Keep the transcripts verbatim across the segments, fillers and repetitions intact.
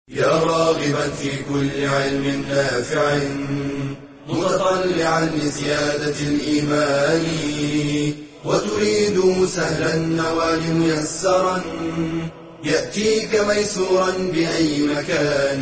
يا راغبا في كل علم نافع متطلعا لزيادة الإيمان وتريد سهلا النوال ميسرا يأتيك ميسورا بأي مكان.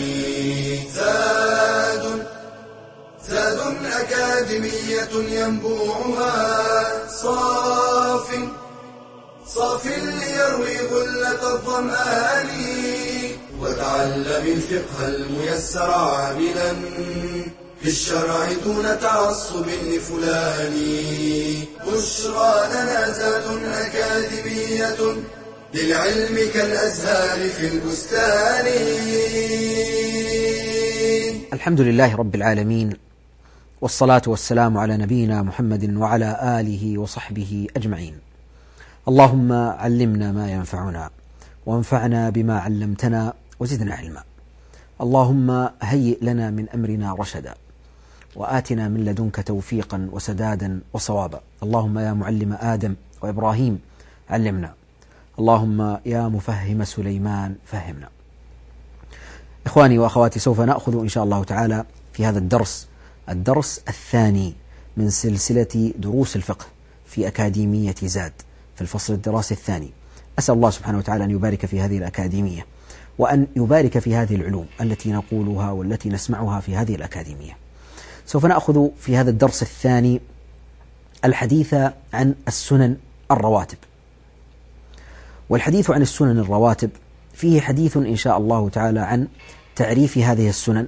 زاد زاد أكاديمية ينبوعها صاف صاف ليروي غلة الظمآن وتعلم الفقه الميسر عاملا في الشرع دون تعصب لفلان. بشرى لنا زاد أكاديمية للعلم كالأزهار في البستان. الحمد لله رب العالمين، والصلاة والسلام على نبينا محمد وعلى آله وصحبه أجمعين. اللهم علمنا ما ينفعنا وانفعنا بما علمتنا وزدنا علما. اللهم هيئ لنا من أمرنا رشدا وآتنا من لدنك توفيقا وسدادا وصوابا. اللهم يا معلم آدم وإبراهيم علمنا، اللهم يا مفهم سليمان فهمنا. إخواني وأخواتي، سوف نأخذ إن شاء الله تعالى في هذا الدرس الدرس الثاني من سلسلة دروس الفقه في أكاديمية زاد في الفصل الدراسي الثاني. أسأل الله سبحانه وتعالى أن يبارك في هذه الأكاديمية وأن يبارك في هذه العلوم التي نقولها والتي نسمعها في هذه الأكاديمية. سوف نأخذ في هذا الدرس الثاني الحديث عن السنن الرواتب. والحديث عن السنن الرواتب فيه حديث إن شاء الله تعالى عن تعريف هذه السنن،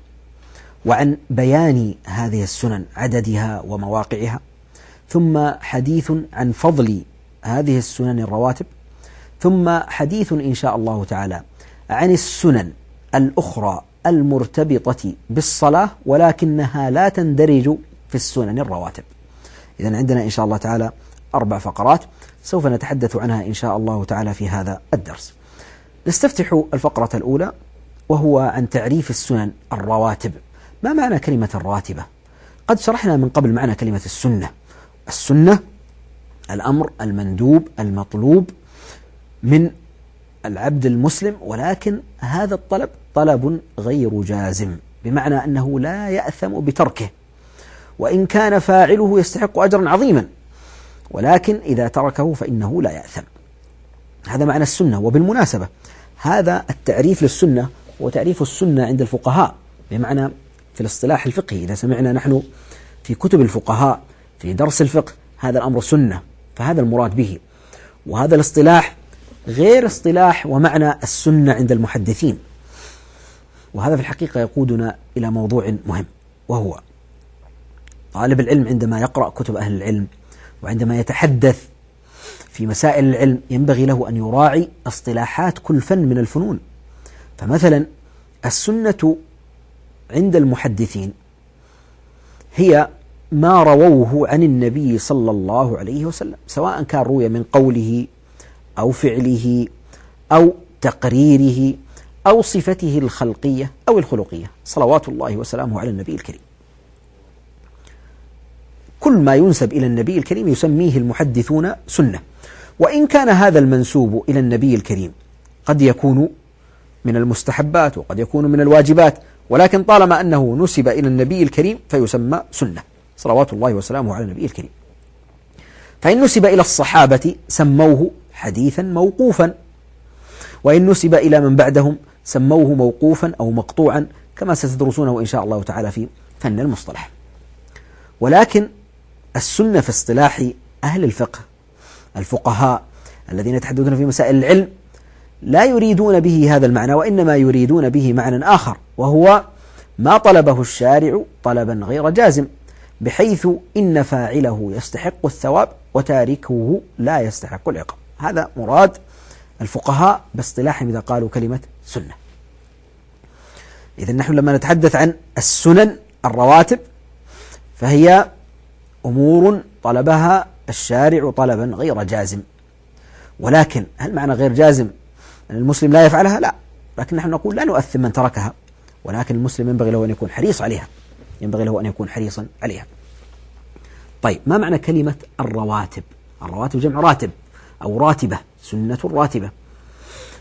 وعن بيان هذه السنن عددها ومواقعها، ثم حديث عن فضل هذه السنن الرواتب، ثم حديث إن شاء الله تعالى عن السنن الأخرى المرتبطة بالصلاة ولكنها لا تندرج في السنن الرواتب. إذن عندنا إن شاء الله تعالى أربع فقرات سوف نتحدث عنها إن شاء الله تعالى في هذا الدرس. نستفتح الفقرة الأولى وهو عن تعريف السنن الرواتب. ما معنى كلمة الراتبة؟ قد شرحنا من قبل معنى كلمة السنة. السنة الأمر المندوب المطلوب من العبد المسلم، ولكن هذا الطلب طلب غير جازم، بمعنى أنه لا يأثم بتركه وإن كان فاعله يستحق أجرا عظيما، ولكن إذا تركه فإنه لا يأثم. هذا معنى السنة. وبالمناسبة هذا التعريف للسنة هو تعريف السنة عند الفقهاء، بمعنى في الاصطلاح الفقهي إذا سمعنا نحن في كتب الفقهاء في درس الفقه هذا الأمر سنة فهذا المراد به. وهذا الاصطلاح غير اصطلاح ومعنى السنة عند المحدثين. وهذا في الحقيقة يقودنا إلى موضوع مهم، وهو طالب العلم عندما يقرأ كتب أهل العلم وعندما يتحدث في مسائل العلم ينبغي له أن يراعي اصطلاحات كل فن من الفنون. فمثلا السنة عند المحدثين هي ما رووه عن النبي صلى الله عليه وسلم، سواء كان روي من قوله أو فعله أو تقريره أو صفته الخلقية أو الخلقية، صلوات الله وسلامه على النبي الكريم. كل ما ينسب إلى النبي الكريم يسميه المحدثون سنة، وإن كان هذا المنسوب إلى النبي الكريم قد يكون من المستحبات وقد يكون من الواجبات، ولكن طالما أنه نسب إلى النبي الكريم فيسمى سنة، صلوات الله وسلامه على النبي الكريم. فإن نسب إلى الصحابة سموه حديثا موقوفا، وإن نسب إلى من بعدهم سموه موقوفا أو مقطوعا، كما ستدرسونه إن شاء الله تعالى في فن المصطلح. ولكن السنة في اصطلاح أهل الفقه الفقهاء الذين يتحدثون في مسائل العلم لا يريدون به هذا المعنى، وإنما يريدون به معنى آخر، وهو ما طلبه الشارع طلبا غير جازم، بحيث إن فاعله يستحق الثواب وتاركه لا يستحق العقاب. هذا مراد الفقهاء باصطلاحهم إذا قالوا كلمة سنة. إذن نحن لما نتحدث عن السنن الرواتب فهي أمور طلبها الشارع طلبا غير جازم. ولكن هل معنى غير جازم أن المسلم لا يفعلها؟ لا، لكن نحن نقول لا نؤثم من تركها، ولكن المسلم ينبغي له أن يكون حريص عليها، ينبغي له أن يكون حريصا عليها. طيب، ما معنى كلمة الرواتب؟ الرواتب جمع راتب أو راتبة، سنة راتبة.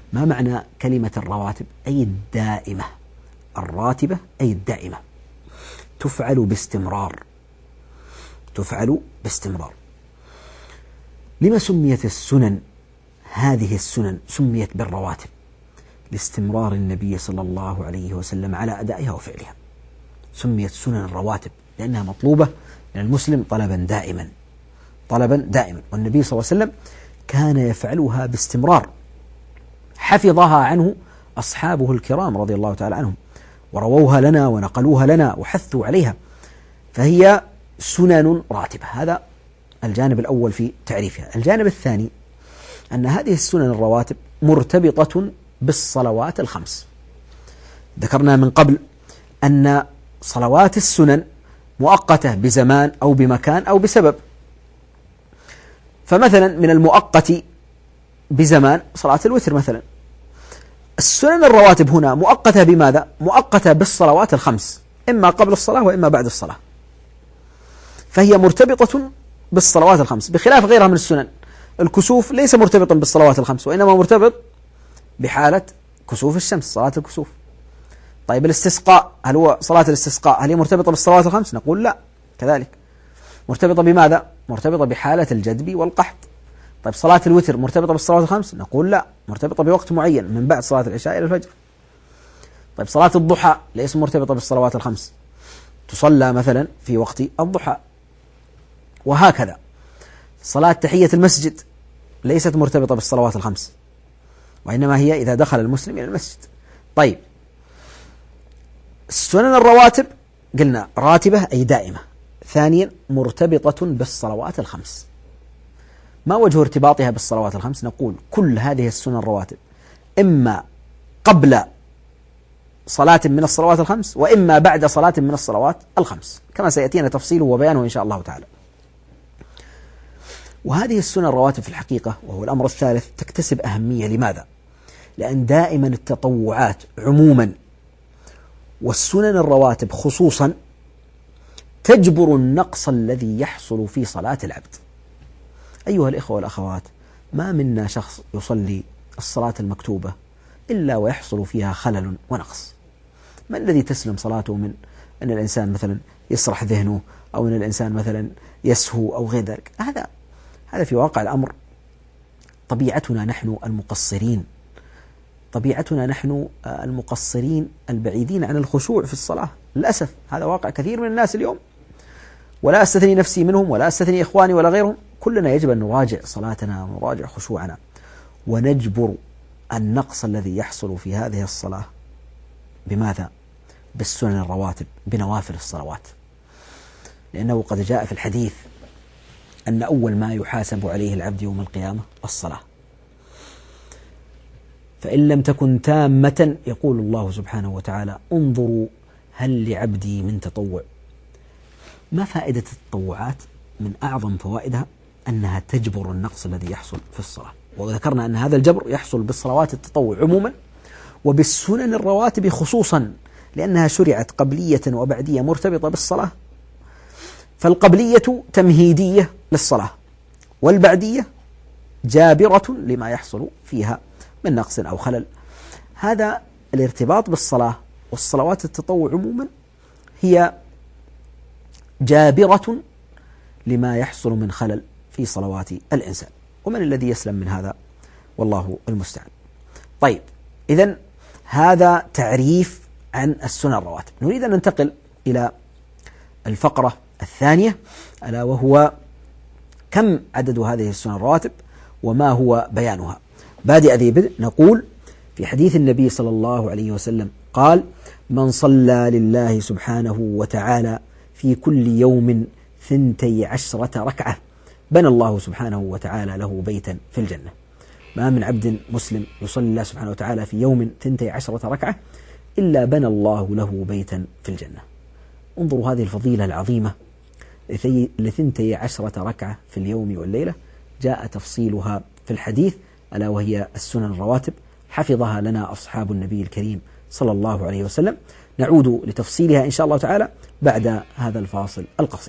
ما معنى كلمة الرواتب؟ أي الدائمة. الراتبة أي الدائمة، تفعل باستمرار، تفعل باستمرار. لما سميت السنن، هذه السنن سميت بالرواتب؟ لاستمرار النبي صلى الله عليه وسلم على أدائها وفعلها. سميت سنن الرواتب لأنها مطلوبة من المسلم طلبا دائما، طلبا دائما. والنبي صلى الله عليه وسلم كان يفعلها باستمرار، حفظها عنه أصحابه الكرام رضي الله تعالى عنهم، ورووها لنا ونقلوها لنا وحثوا عليها، فهي سنن راتبة. هذا الجانب الأول في تعريفها. الجانب الثاني أن هذه السنن الرواتب مرتبطة بالصلوات الخمس. ذكرنا من قبل أن صلوات السنن مؤقتة بزمان أو بمكان أو بسبب. فمثلا من المؤقت بزمان صلاة الوتر مثلا. السنن الرواتب هنا مؤقتة بماذا؟ مؤقتة بالصلوات الخمس، إما قبل الصلاة وإما بعد الصلاة، فهي مرتبطة بالصلوات الخمس، بخلاف غيرها من السنن. الكسوف ليس مرتبطا بالصلوات الخمس، وإنما مرتبط بحالة كسوف الشمس، صلاة الكسوف. طيب الاستسقاء، هل هو صلاة الاستسقاء هل هي مرتبطة بالصلوات الخمس؟ نقول لا، كذلك مرتبطة بماذا؟ مرتبطة بحالة الجدب والقحط. طيب صلاة الوتر مرتبطة بالصلوات الخمس؟ نقول لا، مرتبطة بوقت معين من بعد صلاة العشاء إلى الفجر. طيب صلاة الضحى ليس مرتبطة بالصلوات الخمس، تصلى مثلا في وقت الضحى. وهكذا صلاة تحية المسجد ليست مرتبطة بالصلوات الخمس، وإنما هي إذا دخل المسلم إلى المسجد. طيب السنن الرواتب قلنا راتبة أي دائمة. ثانيا مرتبطة بالصلوات الخمس. ما وجه ارتباطها بالصلوات الخمس؟ نقول كل هذه السنن الرواتب إما قبل صلاة من الصلوات الخمس وإما بعد صلاة من الصلوات الخمس، كما سيأتينا تفصيله وبيانه إن شاء الله تعالى. وهذه السنن الرواتب في الحقيقة، وهو الأمر الثالث، تكتسب أهمية. لماذا؟ لأن دائما التطوعات عموما والسنن الرواتب خصوصا تجبر النقص الذي يحصل في صلاة العبد. أيها الإخوة والأخوات، ما منا شخص يصلي الصلاة المكتوبة إلا ويحصل فيها خلل ونقص. ما الذي تسلم صلاته من أن الإنسان مثلا يسرح ذهنه، أو أن الإنسان مثلا يسهو أو غير ذلك؟ هذا هذا في واقع الأمر طبيعتنا نحن المقصرين، طبيعتنا نحن المقصرين البعيدين عن الخشوع في الصلاة. للأسف هذا واقع كثير من الناس اليوم، ولا أستثني نفسي منهم ولا أستثني إخواني ولا غيرهم. كلنا يجب أن نراجع صلاتنا ونراجع خشوعنا، ونجبر النقص الذي يحصل في هذه الصلاة. بماذا؟ بالسنن الرواتب، بنوافل الصلوات. لأنه قد جاء في الحديث أن أول ما يحاسب عليه العبد يوم القيامة الصلاة، فإن لم تكن تامة يقول الله سبحانه وتعالى انظروا هل لعبدي من تطوع. ما فائدة التطوعات؟ من أعظم فوائدها أنها تجبر النقص الذي يحصل في الصلاة، وذكرنا أن هذا الجبر يحصل بالصلوات التطوع عموما وبالسنن الرواتب خصوصا، لأنها شرعت قبلية وبعدية مرتبطة بالصلاة. فالقبلية تمهيدية للصلاة، والبعدية جابرة لما يحصل فيها من نقص أو خلل. هذا الارتباط بالصلاة والصلوات التطوع عموما هي جابرة لما يحصل من خلل في صلوات الإنسان. ومن الذي يسلم من هذا؟ والله المستعان. طيب إذن هذا تعريف عن السنن الرواتب. نريد أن ننتقل إلى الفقرة الثانية، ألا وهو كم عدد هذه السنن الرواتب وما هو بيانها. بادئ ذي بدء نقول في حديث النبي صلى الله عليه وسلم قال: من صلى لله سبحانه وتعالى في كل يوم ثنتي عشرة ركعة بنى الله سبحانه وتعالى له بيتا في الجنة. ما من عبد مسلم يصلي الله سبحانه وتعالى في يوم ثنتي عشرة ركعة إلا بنى الله له بيتا في الجنة. انظروا هذه الفضيلة العظيمة لثنتي عشرة ركعة في اليوم والليلة، جاء تفصيلها في الحديث، ألا وهي السنن الرواتب، حفظها لنا أصحاب النبي الكريم صلى الله عليه وسلم. نعود لتفصيلها إن شاء الله تعالى بعد هذا الفاصل القصير.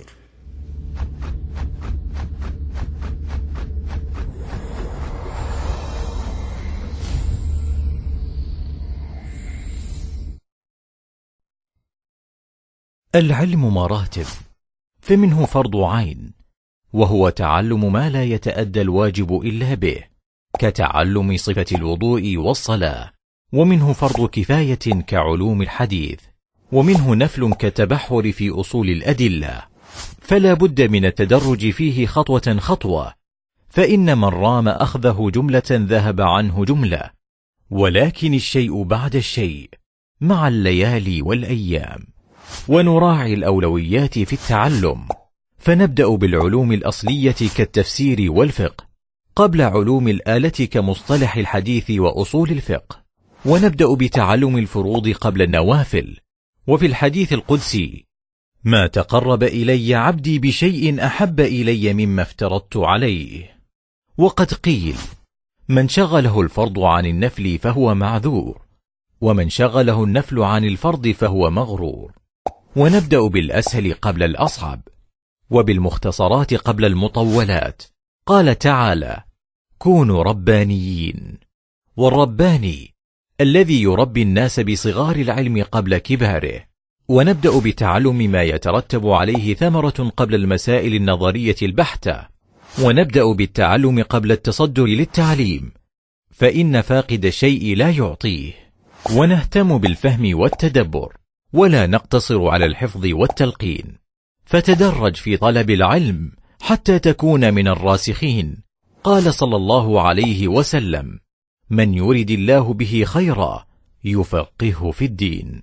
العلم مراتب، فمنه فرض عين، وهو تعلم ما لا يتأدى الواجب إلا به، كتعلم صفة الوضوء والصلاة، ومنه فرض كفاية كعلوم الحديث، ومنه نفل كالتبحر في أصول الأدلة، فلا بد من التدرج فيه خطوة خطوة، فإن من رام أخذه جملة ذهب عنه جملة، ولكن الشيء بعد الشيء مع الليالي والأيام. ونراعي الأولويات في التعلم، فنبدأ بالعلوم الأصلية كالتفسير والفقه قبل علوم الآلة كمصطلح الحديث وأصول الفقه، ونبدأ بتعلم الفروض قبل النوافل. وفي الحديث القدسي: ما تقرب إلي عبدي بشيء أحب إلي مما افترضت عليه. وقد قيل: من شغله الفرض عن النفل فهو معذور، ومن شغله النفل عن الفرض فهو مغرور. ونبدأ بالأسهل قبل الأصعب، وبالمختصرات قبل المطولات. قال تعالى: كونوا ربانيين. والرباني الذي يربي الناس بصغار العلم قبل كباره. ونبدأ بتعلم ما يترتب عليه ثمرة قبل المسائل النظرية البحتة. ونبدأ بالتعلم قبل التصدر للتعليم، فإن فاقد الشيء لا يعطيه. ونهتم بالفهم والتدبر، ولا نقتصر على الحفظ والتلقين، فتدرج في طلب العلم حتى تكون من الراسخين. قال صلى الله عليه وسلم: من يرد الله به خيرا يفقهه في الدين.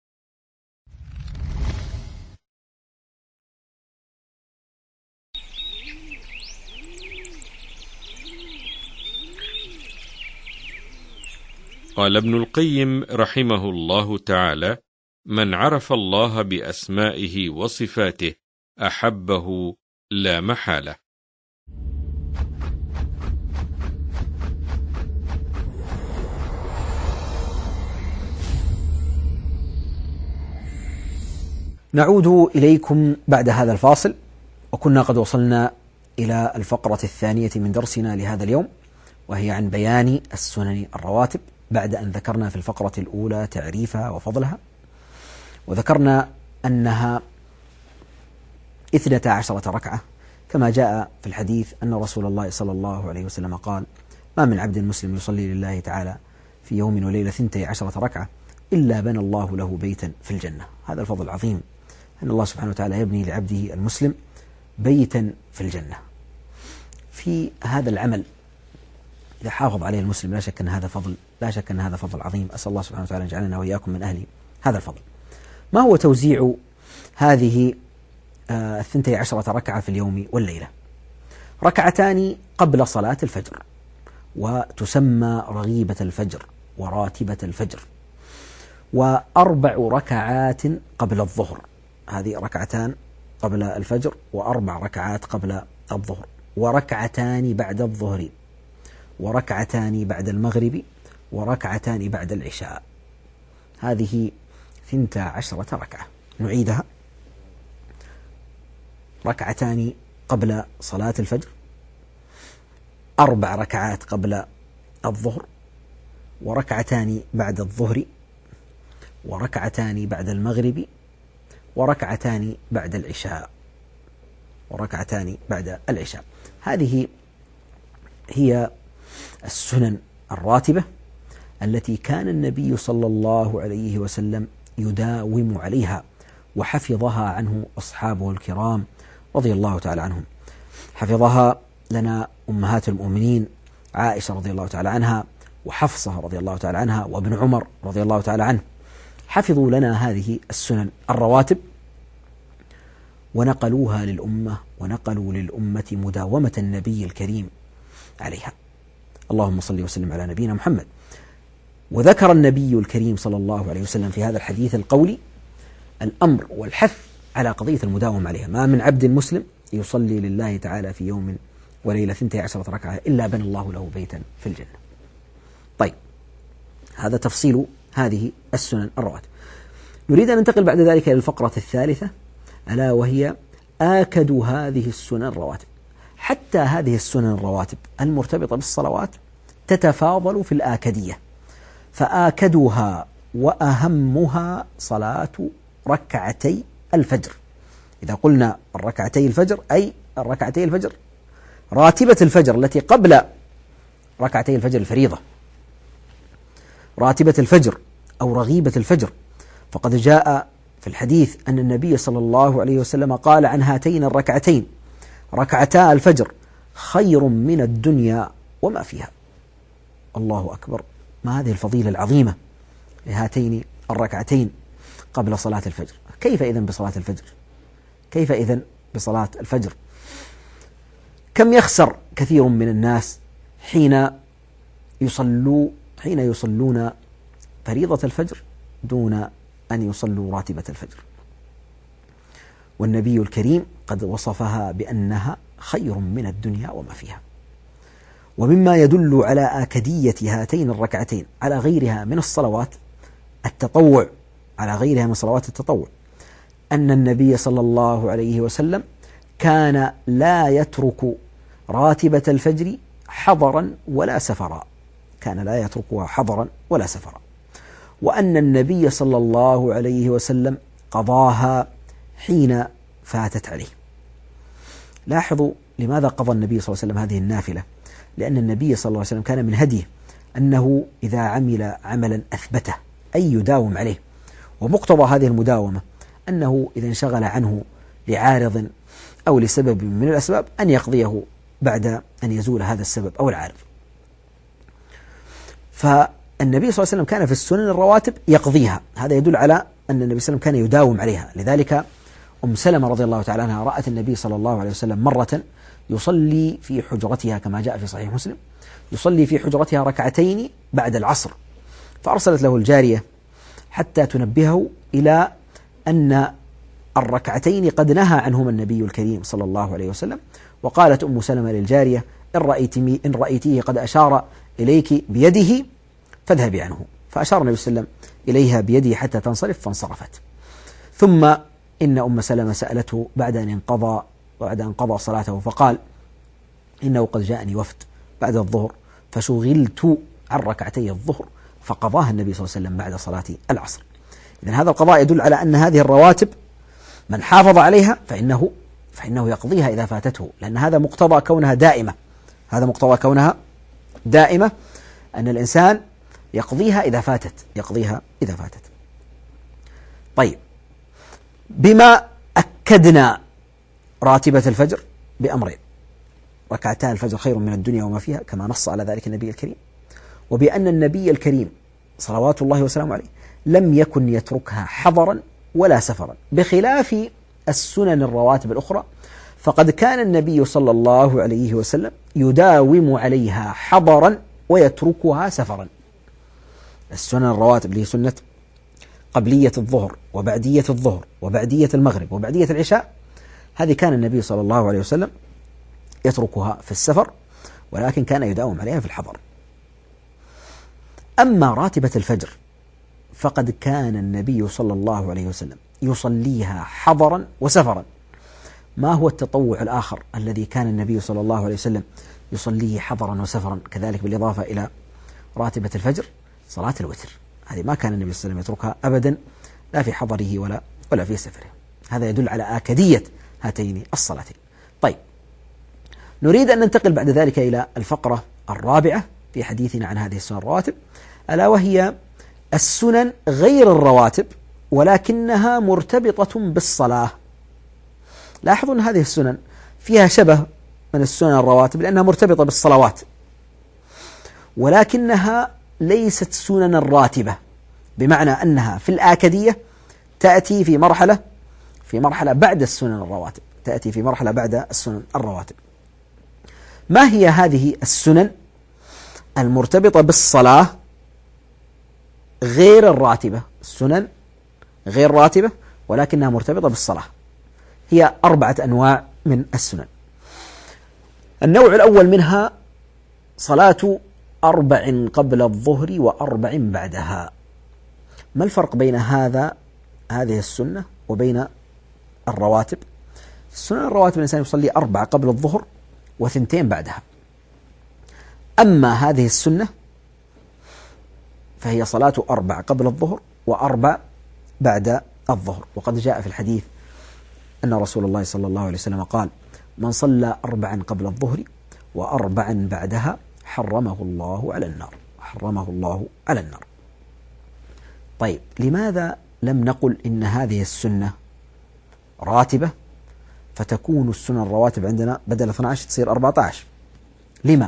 قال ابن القيم رحمه الله تعالى: من عرف الله بأسمائه وصفاته أحبه لا محالة. نعود إليكم بعد هذا الفاصل، وكنا قد وصلنا إلى الفقرة الثانية من درسنا لهذا اليوم، وهي عن بيان السنن الرواتب، بعد أن ذكرنا في الفقرة الأولى تعريفها وفضلها، وذكرنا أنها اثنتا عشرة ركعة، كما جاء في الحديث أن رسول الله صلى الله عليه وسلم قال: ما من عبد مسلم يصلي لله تعالى في يوم وليلة ثنتي عشرة ركعة إلا بنى الله له بيتا في الجنة. هذا الفضل العظيم، أن الله سبحانه وتعالى يبني لعبده المسلم بيتا في الجنة. في هذا العمل إذا حافظ عليه المسلم لا شك أن هذا فضل، لا شك أن هذا فضل عظيم. أسأل الله سبحانه وتعالى أن يجعلنا وإياكم من أهل هذا الفضل. ما هو توزيع هذه الثنتي عشرة ركعة في اليوم والليلة؟ ركعتان قبل صلاة الفجر، وتسمى رغيبة الفجر وراتبة الفجر، وأربع ركعات قبل الظهر، هذه ركعتان قبل الفجر وأربع ركعات قبل الظهر، وركعتان بعد الظهر، وركعتان بعد المغرب، وركعتان بعد العشاء. هذه ثنتا عشرة ركعة. نعيدها: ركعتان قبل صلاة الفجر، أربع ركعات قبل الظهر، وركعتان بعد الظهر، وركعتان بعد المغرب، وركعتان بعد العشاء، وركعتان بعد العشاء. هذه هي السنن الراتبة التي كان النبي صلى الله عليه وسلم يداوم عليها، وحفظها عنه أصحابه الكرام رضي الله تعالى عنهم. حفظها لنا أمهات المؤمنين عائشة رضي الله تعالى عنها، وحفصة رضي الله تعالى عنها، وابن عمر رضي الله تعالى عنه. حفظوا لنا هذه السنن الرواتب ونقلوها للأمة، ونقلوا للأمة مداومة النبي الكريم عليها. اللهم صل وسلم على نبينا محمد. وذكر النبي الكريم صلى الله عليه وسلم في هذا الحديث القولي الأمر والحث على قضية المداومة عليها. ما من عبد مسلم يصلي لله تعالى في يوم وليلة ثنتي عشرة ركعة إلا بنى الله له بيتا في الجنة. طيب، هذا تفصيل هذه السنن الرواتب. نريد أن ننتقل بعد ذلك إلى الفقرة الثالثة، ألا وهي آكد هذه السنن الرواتب. حتى هذه السنن الرواتب المرتبطة بالصلوات تتفاضل في الآكدية، فآكدها وأهمها صلاة ركعتي الفجر. إذا قلنا الركعتي الفجر أي الركعتي الفجر راتبة الفجر التي قبل ركعتي الفجر الفريضة، راتبة الفجر أو رغيبة الفجر. فقد جاء في الحديث أن النبي صلى الله عليه وسلم قال عن هاتين الركعتين: ركعتا الفجر خير من الدنيا وما فيها. الله أكبر، ما هذه الفضيلة العظيمة لهاتين الركعتين قبل صلاة الفجر. كيف إذن بصلاة الفجر؟ كيف إذن بصلاة الفجر؟ كم يخسر كثير من الناس حين يصلوا حين يصلون فريضة الفجر دون أن يصلوا راتبة الفجر، والنبي الكريم قد وصفها بأنها خير من الدنيا وما فيها. ومما يدل على آكدية هاتين الركعتين على غيرها من الصلوات التطوع على غيرها من صلوات التطوع أن النبي صلى الله عليه وسلم كان لا يترك راتبة الفجر حضرا ولا سفرا، كان لا يتركها حضرا ولا سفرا، وأن النبي صلى الله عليه وسلم قضاها حين فاتت عليه. لاحظوا لماذا قضى النبي صلى الله عليه وسلم هذه النافلة؟ لأن النبي صلى الله عليه وسلم كان من هديه أنه إذا عمل عملا أثبته أي يداوم عليه، ومقتضى هذه المداومة أنه إذا انشغل عنه لعارض أو لسبب من الأسباب أن يقضيه بعد أن يزول هذا السبب أو العارض. فالنبي صلى الله عليه وسلم كان في السنن الرواتب يقضيها، هذا يدل على أن النبي صلى الله عليه وسلم كان يداوم عليها. لذلك أم سلمة رضي الله تعالى عنها رأت النبي صلى الله عليه وسلم مرة يصلي في حجرتها كما جاء في صحيح مسلم، يصلي في حجرتها ركعتين بعد العصر، فأرسلت له الجارية حتى تنبهه إلى أن الركعتين قد نهى عنهما النبي الكريم صلى الله عليه وسلم. وقالت أم سلمة للجارية: إن رأيتمي إن رأيتيه قد أشار إليك بيده فاذهبي عنه. فأشار النبي صلى الله عليه وسلم إليها بيده حتى تنصرف فانصرفت. ثم إن أم سلمة سألته بعد أن انقضى بعد أن قضى صلاته فقال: إنه قد جاءني وفد بعد الظهر فشغلت عن ركعتي الظهر، فقضاها النبي صلى الله عليه وسلم بعد صلاة العصر. إذن هذا القضاء يدل على أن هذه الرواتب من حافظ عليها فإنه فإنه يقضيها إذا فاتته، لأن هذا مقتضى كونها دائمة هذا مقتضى كونها دائمة أن الإنسان يقضيها إذا فاتت يقضيها إذا فاتت. طيب، بما أكدنا راتبة الفجر بأمرين: ركعتا الفجر خير من الدنيا وما فيها كما نص على ذلك النبي الكريم، وبأن النبي الكريم صلوات الله وسلامه عليه لم يكن يتركها حضرا ولا سفرا، بخلاف السنن الرواتب الأخرى فقد كان النبي صلى الله عليه وسلم يداوم عليها حضرا ويتركها سفرا. السنن الرواتب اللي هي سنة قبلية الظهر وبعدية الظهر وبعدية المغرب وبعدية العشاء، هذه كان النبي صلى الله عليه وسلم يتركها في السفر، ولكن كان يداوم عليها في الحضر. أما راتبة الفجر فقد كان النبي صلى الله عليه وسلم يصليها حضرا وسفرا. ما هو التطوع الآخر الذي كان النبي صلى الله عليه وسلم يصليه حضرا وسفرا كذلك بالإضافة إلى راتبة الفجر؟ صلاة الوتر، هذه ما كان النبي صلى الله عليه وسلم يتركها أبدا، لا في حضره ولا ولا في سفره. هذا يدل على آكدية هاتين الصلاتين. طيب، نريد أن ننتقل بعد ذلك إلى الفقرة الرابعة في حديثنا عن هذه السنن الرواتب، ألا وهي السنن غير الرواتب ولكنها مرتبطة بالصلاة. لاحظوا أن هذه السنن فيها شبه من السنن الرواتب لأنها مرتبطة بالصلوات، ولكنها ليست سنن الراتبة، بمعنى أنها في الآكدية تأتي في مرحلة في مرحلة بعد السنن الرواتب تأتي في مرحلة بعد السنن الرواتب. ما هي هذه السنن المرتبطة بالصلاة غير الراتبة؟ السنن غير راتبة ولكنها مرتبطة بالصلاة هي أربعة أنواع من السنن. النوع الأول منها صلاة أربع قبل الظهر وأربع بعدها. ما الفرق بين هذا هذه السنة وبين الرواتب؟ السنن الرواتب الإنسان يصلي أربع قبل الظهر وثنتين بعدها، أما هذه السنة فهي صلاة أربع قبل الظهر وأربع بعد الظهر. وقد جاء في الحديث أن رسول الله صلى الله عليه وسلم قال: من صلى أربعا قبل الظهر وأربعا بعدها حرمه الله على النار، حرمه الله على النار. طيب، لماذا لم نقل إن هذه السنة راتبة فتكون السنن الرواتب عندنا بدل اثني عشر تصير أربعة عشر؟ لما؟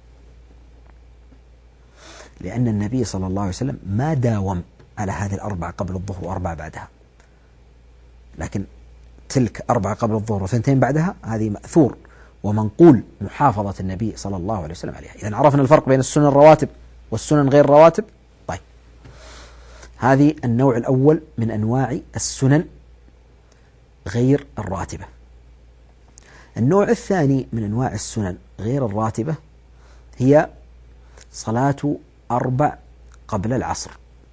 لأن النبي صلى الله عليه وسلم ما داوم على هذه الأربعة قبل الظهر وأربعة بعدها، لكن تلك أربعة قبل الظهر وثنتين بعدها هذه مأثور ومنقول محافظة النبي صلى الله عليه وسلم عليها. إذن عرفنا الفرق بين السنن الرواتب والسنن غير الرواتب. طيب، هذه النوع الأول من أنواع السنن غير الراتبة. النوع الثاني من أنواع السنن غير الراتبة هي صلاة أربع قبل العصر.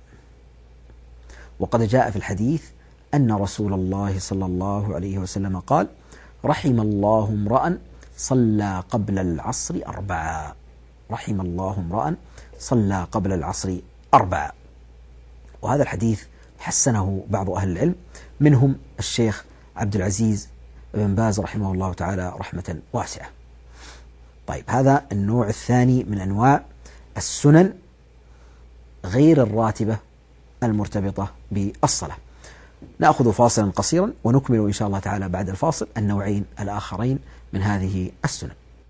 وقد جاء في الحديث أن رسول الله صلى الله عليه وسلم قال: رحم الله امرأ صلى قبل العصر أربعا، رحم الله امرأ صلى قبل العصر أربعا. وهذا الحديث حسنه بعض أهل العلم، منهم الشيخ عبد العزيز بن باز رحمه الله تعالى رحمة واسعة. طيب، هذا النوع الثاني من أنواع السنن غير الراتبة المرتبطة بالصلاة. نأخذ فاصلا قصيرا ونكمل إن شاء الله تعالى بعد الفاصل النوعين الآخرين من هذه السنن.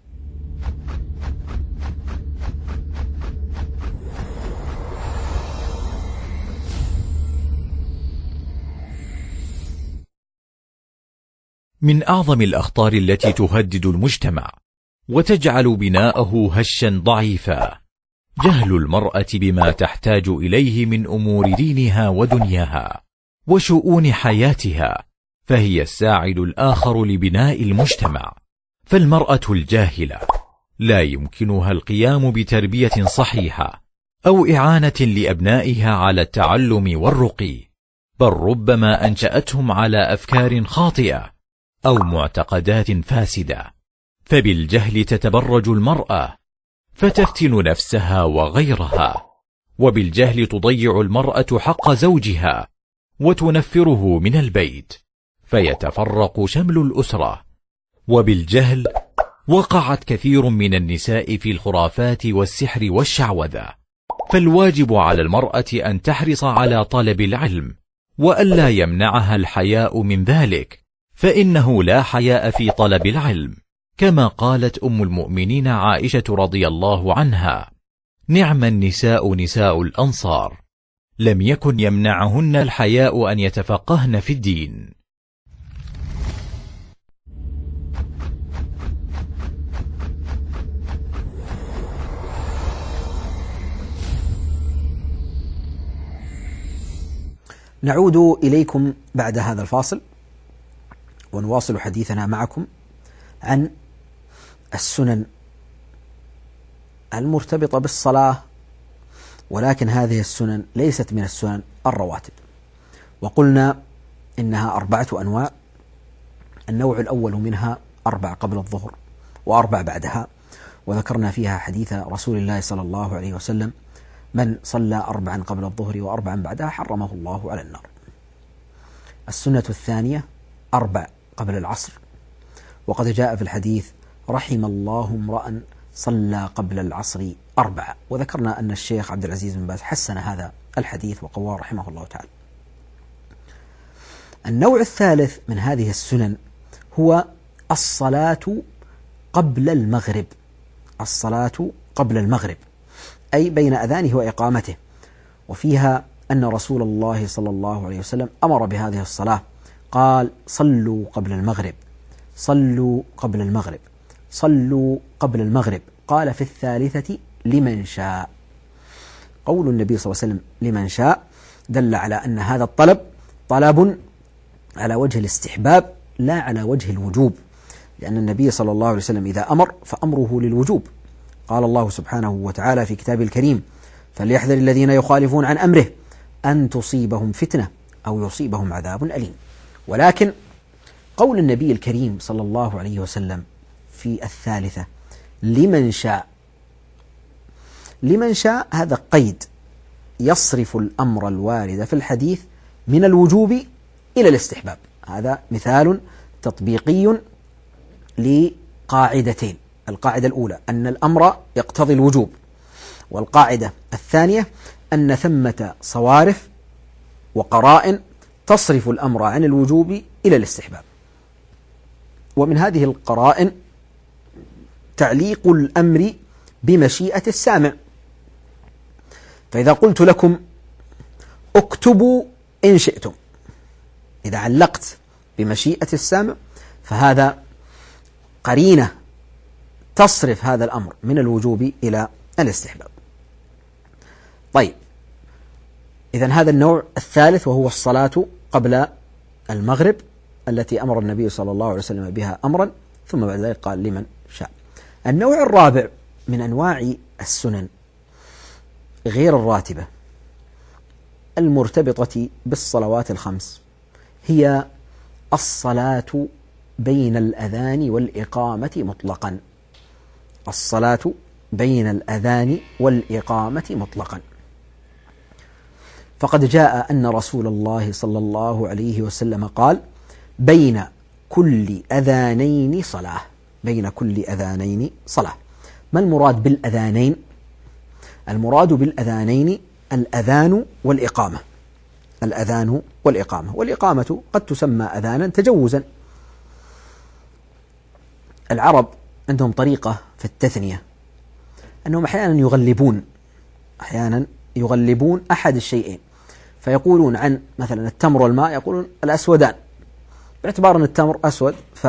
من أعظم الأخطار التي تهدد المجتمع وتجعل بناءه هشا ضعيفا جهل المرأة بما تحتاج إليه من أمور دينها ودنياها وشؤون حياتها، فهي الساعد الآخر لبناء المجتمع. فالمرأة الجاهلة لا يمكنها القيام بتربية صحيحة أو إعانة لأبنائها على التعلم والرقي، بل ربما أنشأتهم على أفكار خاطئة أو معتقدات فاسدة. فبالجهل تتبرج المرأة فتفتن نفسها وغيرها، وبالجهل تضيع المرأة حق زوجها وتنفره من البيت فيتفرق شمل الأسرة. وبالجهل وقعت كثير من النساء في الخرافات والسحر والشعوذة. فالواجب على المرأة أن تحرص على طلب العلم وألا يمنعها الحياء من ذلك، فإنه لا حياء في طلب العلم، كما قالت أم المؤمنين عائشة رضي الله عنها: نعم النساء نساء الأنصار، لم يكن يمنعهن الحياء أن يتفقهن في الدين. نعود إليكم بعد هذا الفاصل ونواصل حديثنا معكم عن السنن المرتبطة بالصلاة، ولكن هذه السنن ليست من السنن الرواتب. وقلنا إنها أربعة أنواع. النوع الأول منها أربع قبل الظهر وأربع بعدها، وذكرنا فيها حديث رسول الله صلى الله عليه وسلم: من صلى أربعا قبل الظهر وأربعا بعدها حرمه الله على النار. السنة الثانية أربع قبل العصر، وقد جاء في الحديث: رحم الله امرأ صلى قبل العصر أربعة، وذكرنا أن الشيخ عبد العزيز بن باز حسن هذا الحديث وقواه رحمه الله تعالى. النوع الثالث من هذه السنن هو الصلاة قبل المغرب، الصلاة قبل المغرب أي بين أذانه وإقامته، وفيها أن رسول الله صلى الله عليه وسلم أمر بهذه الصلاة، قال: صلوا قبل المغرب، صلوا قبل المغرب، صلوا قبل المغرب. قال في الثالثة: لمن شاء. قول النبي صلى الله عليه وسلم لمن شاء دل على أن هذا الطلب طلب على وجه الاستحباب لا على وجه الوجوب، لأن النبي صلى الله عليه وسلم إذا أمر فأمره للوجوب. قال الله سبحانه وتعالى في كتابه الكريم: فليحذر الذين يخالفون عن أمره أن تصيبهم فتنة أو يصيبهم عذاب أليم. ولكن قول النبي الكريم صلى الله عليه وسلم في الثالثة لمن شاء، لمن شاء هذا قيد يصرف الأمر الوارد في الحديث من الوجوب إلى الاستحباب، هذا مثال تطبيقي لقاعدتين. القاعدة الأولى أن الأمر يقتضي الوجوب، والقاعدة الثانية أن ثمة صوارف وقرائن تصرف الأمر عن الوجوب إلى الاستحباب. ومن هذه القرائن تعليق الأمر بمشيئة السامع. فإذا قلت لكم اكتبوا إن شئتم، إذا علقت بمشيئة السامع فهذا قرينة تصرف هذا الأمر من الوجوب إلى الاستحباب. طيب، إذن هذا النوع الثالث وهو الصلاة قبل المغرب التي أمر النبي صلى الله عليه وسلم بها أمرا ثم بعد ذلك قال لمن شاء. النوع الرابع من أنواع السنن غير الراتبة المرتبطة بالصلوات الخمس هي الصلاة بين الأذان والإقامة مطلقا. الصلاة بين الأذان والإقامة مطلقا. فقد جاء أن رسول الله صلى الله عليه وسلم قال: بين كل أذانين صلاة. بين كل أذانين صلاة. ما المراد بالأذانين؟ المراد بالأذانين الأذان والإقامة. الأذان والإقامة. والإقامة قد تسمى أذانا تجوزا. العرب عندهم طريقة في التثنية أنهم أحيانا يغلبون أحيانا يغلبون أحد الشيئين، فيقولون عن مثلا التمر والماء يقولون الأسودان، باعتبار أن التمر أسود ف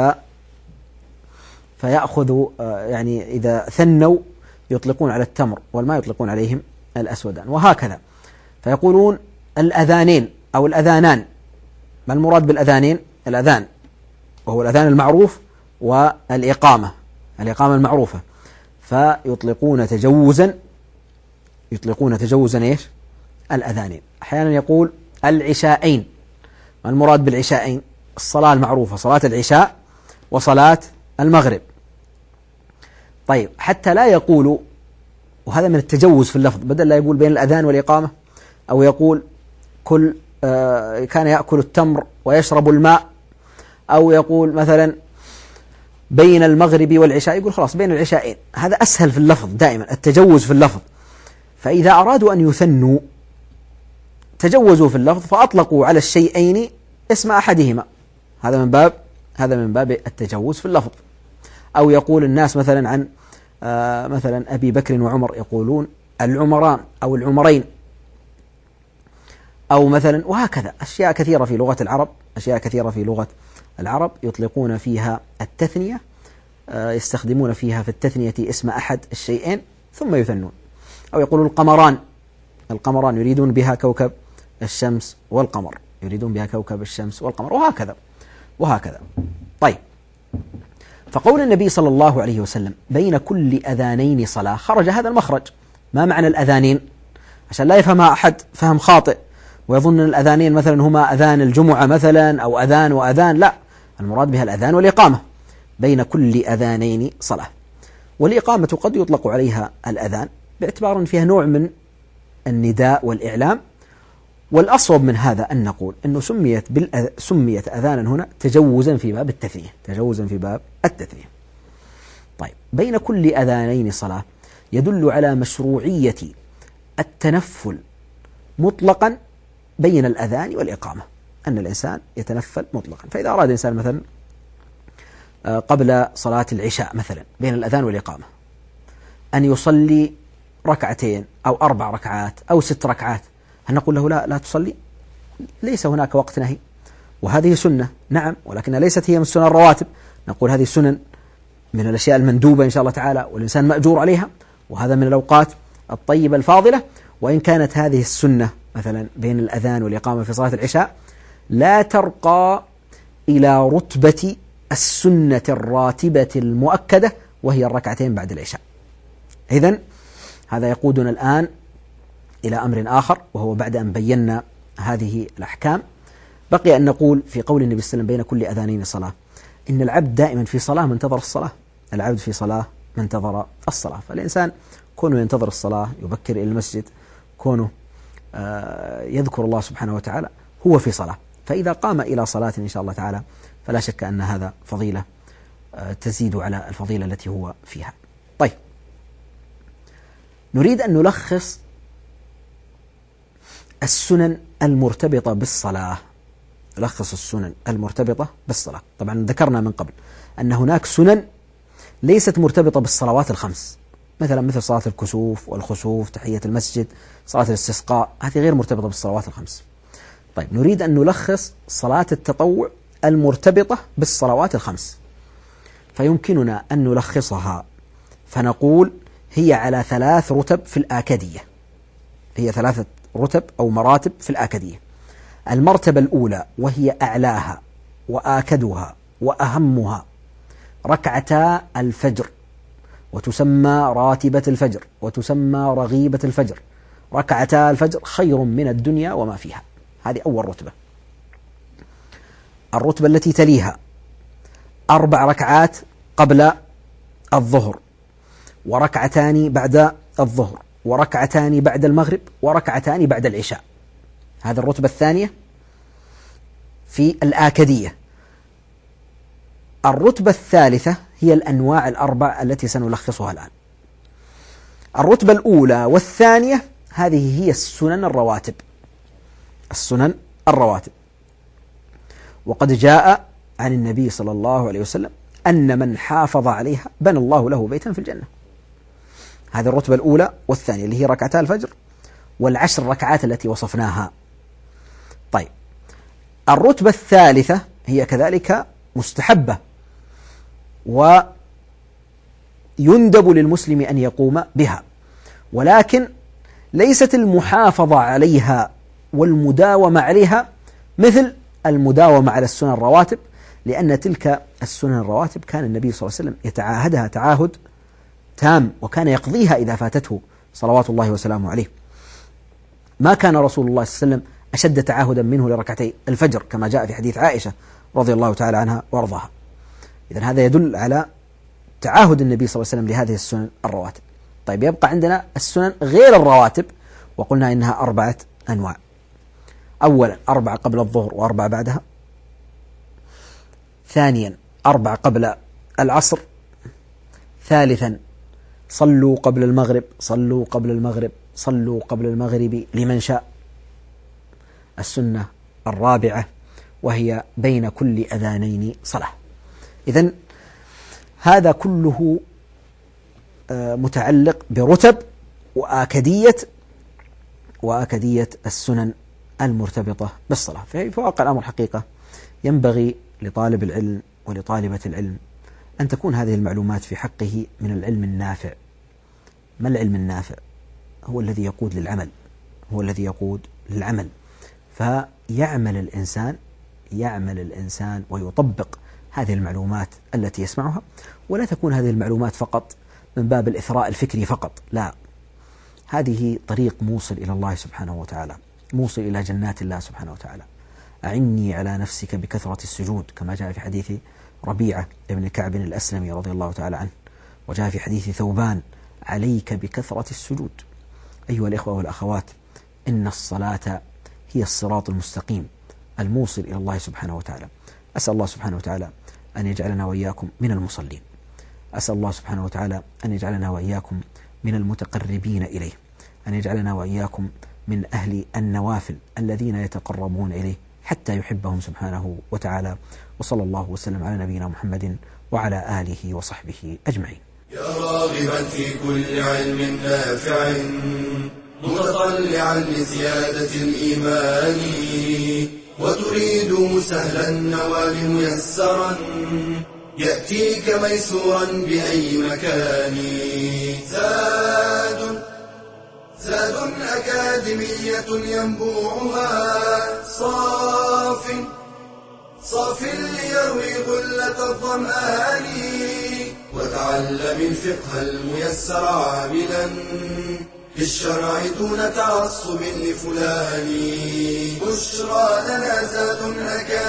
فيأخذوا يعني إذا ثنوا يطلقون على التمر والماء يطلقون عليهم الأسودان، وهكذا. فيقولون الأذانين أو الأذانان. ما المراد بالأذانين؟ الأذان وهو الأذان المعروف والإقامة الإقامة المعروفة. فيطلقون تجوزا يطلقون تجوزا إيش؟ الأذانين. أحيانا يقول العشاءين. ما المراد بالعشاءين؟ الصلاة المعروفة، صلاة العشاء وصلاة المغرب. طيب، حتى لا يقولوا، وهذا من التجوز في اللفظ، بدل لا يقول بين الأذان والإقامة أو يقول كل آه كان يأكل التمر ويشرب الماء، أو يقول مثلا بين المغرب والعشاء، يقول خلاص بين العشاءين. هذا أسهل في اللفظ دائما، التجوز في اللفظ. فإذا أرادوا أن يثنوا تجوزوا في اللفظ فأطلقوا على الشيئين اسم أحدهما. هذا من باب هذا من باب التجوز في اللفظ. أو يقول الناس مثلا عن آه مثلا أبي بكر وعمر يقولون العمران أو العمرين، أو مثلا، وهكذا أشياء كثيرة في لغة العرب أشياء كثيرة في لغة العرب يطلقون فيها التثنية، آه يستخدمون فيها في التثنية اسم أحد الشيئين ثم يثنون. أو يقولون القمران القمران يريدون بها كوكب الشمس والقمر يريدون بها كوكب الشمس والقمر، وهكذا وهكذا. طيب، فقول النبي صلى الله عليه وسلم بين كل أذانين صلاة خرج هذا المخرج. ما معنى الأذانين؟ عشان لا يفهمها أحد فهم خاطئ ويظن أن الأذانين مثلا هما أذان الجمعة مثلا أو أذان وأذان، لا، المراد بها الأذان والإقامة. بين كل أذانين صلاة. والإقامة قد يطلق عليها الأذان باعتبار أن فيها نوع من النداء والإعلام، والأصوب من هذا أن نقول أنه سميت بالأذ... سميت أذانا هنا تجوزا في باب التثنية تجوزا في باب التثنية. طيب، بين كل أذانين صلاة يدل على مشروعية التنفل مطلقا بين الأذان والإقامة، أن الإنسان يتنفل مطلقا. فإذا أراد الإنسان مثلا قبل صلاة العشاء مثلا بين الأذان والإقامة أن يصلي ركعتين أو أربع ركعات أو ست ركعات، هل نقول له لا لا تصلي؟ ليس هناك وقت نهي، وهذه سنة نعم، ولكنها ليست هي من السنن الرواتب. نقول هذه سنن من الأشياء المندوبة إن شاء الله تعالى، والإنسان مأجور عليها، وهذا من الأوقات الطيبة الفاضلة. وإن كانت هذه السنة مثلا بين الأذان والإقامة في صلاة العشاء لا ترقى إلى رتبة السنة الراتبة المؤكدة وهي الركعتين بعد العشاء. إذن هذا يقودنا الآن إلى أمر آخر، وهو بعد أن بينا هذه الأحكام بقي أن نقول في قول النبي صلى الله عليه وسلم بين كل أذانين صلاة، إن العبد دائما في صلاة منتظر الصلاة. العبد في صلاة منتظر الصلاة. فالإنسان كونه ينتظر الصلاة، يبكر إلى المسجد، كونه يذكر الله سبحانه وتعالى، هو في صلاة. فإذا قام إلى صلاة إن شاء الله تعالى فلا شك أن هذا فضيلة تزيد على الفضيلة التي هو فيها. طيب، نريد أن نلخص السنن المرتبطة بالصلاة. نلخص السنن المرتبطة بالصلاة. طبعا ذكرنا من قبل أن هناك سنن ليست مرتبطة بالصلوات الخمس، مثلا مثل صلاة الكسوف والخسوف، تحية المسجد، صلاة الاستسقاء، هذه غير مرتبطة بالصلوات الخمس. طيب، نريد أن نلخص صلاة التطوع المرتبطة بالصلوات الخمس، فيمكننا أن نلخصها فنقول هي على ثلاث رتب في الآكدية. هي ثلاثة رتب أو مراتب في الآكدية. المرتبة الأولى وهي أعلاها وآكدها وأهمها ركعتا الفجر، وتسمى راتبة الفجر، وتسمى رغيبة الفجر. ركعتا الفجر خير من الدنيا وما فيها. هذه أول رتبة. الرتبة التي تليها أربع ركعات قبل الظهر، وركعتان بعد الظهر، وركعتان بعد المغرب، وركعتان بعد العشاء. هذه الرتبة الثانية في الآكدية. الرتبة الثالثة هي الأنواع الأربع التي سنلخصها الآن. الرتبة الأولى والثانية هذه هي السنن الرواتب. السنن الرواتب. وقد جاء عن النبي صلى الله عليه وسلم أن من حافظ عليها بنى الله له بيتا في الجنة. هذه الرتبة الأولى والثانية اللي هي ركعتا الفجر والعشر ركعات التي وصفناها. طيب، الرتبة الثالثة هي كذلك مستحبة، ويندب للمسلم أن يقوم بها، ولكن ليست المحافظة عليها والمداومة عليها مثل المداومة على السنن الرواتب، لأن تلك السنن الرواتب كان النبي صلى الله عليه وسلم يتعاهدها تعاهد تام، وكان يقضيها إذا فاتته صلوات الله وسلامه عليه. ما كان رسول الله صلى الله عليه وسلم أشد تعاهدا منه لركعتي الفجر، كما جاء في حديث عائشة رضي الله تعالى عنها وارضاها. إذن هذا يدل على تعاهد النبي صلى الله عليه وسلم لهذه السنن الرواتب. طيب، يبقى عندنا السنن غير الرواتب، وقلنا إنها أربعة أنواع. أولا أربعة قبل الظهر وأربعة بعدها. ثانيا أربعة قبل العصر. ثالثا صلوا قبل المغرب، صلوا قبل المغرب، صلوا قبل المغرب لمن شاء. السنة الرابعة وهي بين كل أذانين صلاة. إذن هذا كله متعلق برتب وآكدية وآكدية السنن المرتبطة بالصلاة. في واقع الأمر حقيقة ينبغي لطالب العلم ولطالبة العلم أن تكون هذه المعلومات في حقه من العلم النافع. ما العلم النافع؟ هو الذي يقود للعمل، هو الذي يقود للعمل. فيعمل الإنسان يعمل الإنسان ويطبق هذه المعلومات التي يسمعها، ولا تكون هذه المعلومات فقط من باب الإثراء الفكري فقط، لا، هذه طريق موصل إلى الله سبحانه وتعالى، موصل إلى جنات الله سبحانه وتعالى. أعني على نفسك بكثرة السجود، كما جاء في حديث ربيعة ابن كعب الأسلمي رضي الله تعالى عنه، وجاء في حديث ثوبان عليك بكثرة السجود. أيها الإخوة والأخوات، إن الصلاة هي الصراط المستقيم الموصل إلى الله سبحانه وتعالى. أسأل الله سبحانه وتعالى أن يجعلنا وإياكم من المصلين. أسأل الله سبحانه وتعالى أن يجعلنا وإياكم من المتقربين إليه، أن يجعلنا وإياكم من أهل النوافل الذين يتقربون إليه حتى يحبهم سبحانه وتعالى. وصلى الله وسلم على نبينا محمد وعلى آله وصحبه أجمعين. يا راغبا في كل علم نافع متطلعا لزيادة الإيمان، وتريد سهلا النوال ميسرا يأتيك ميسورا بأي مكان. زاد زاد أكاديمية ينبوعها صاف صاف ليروي غلة الظمآن، وتعلم الفقه الميسر عاملا بالشرع دون تعصب لفلان. بشرى لنا زاد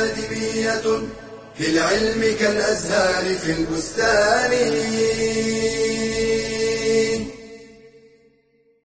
أكاديمية للعلم كالأزهار في البستان.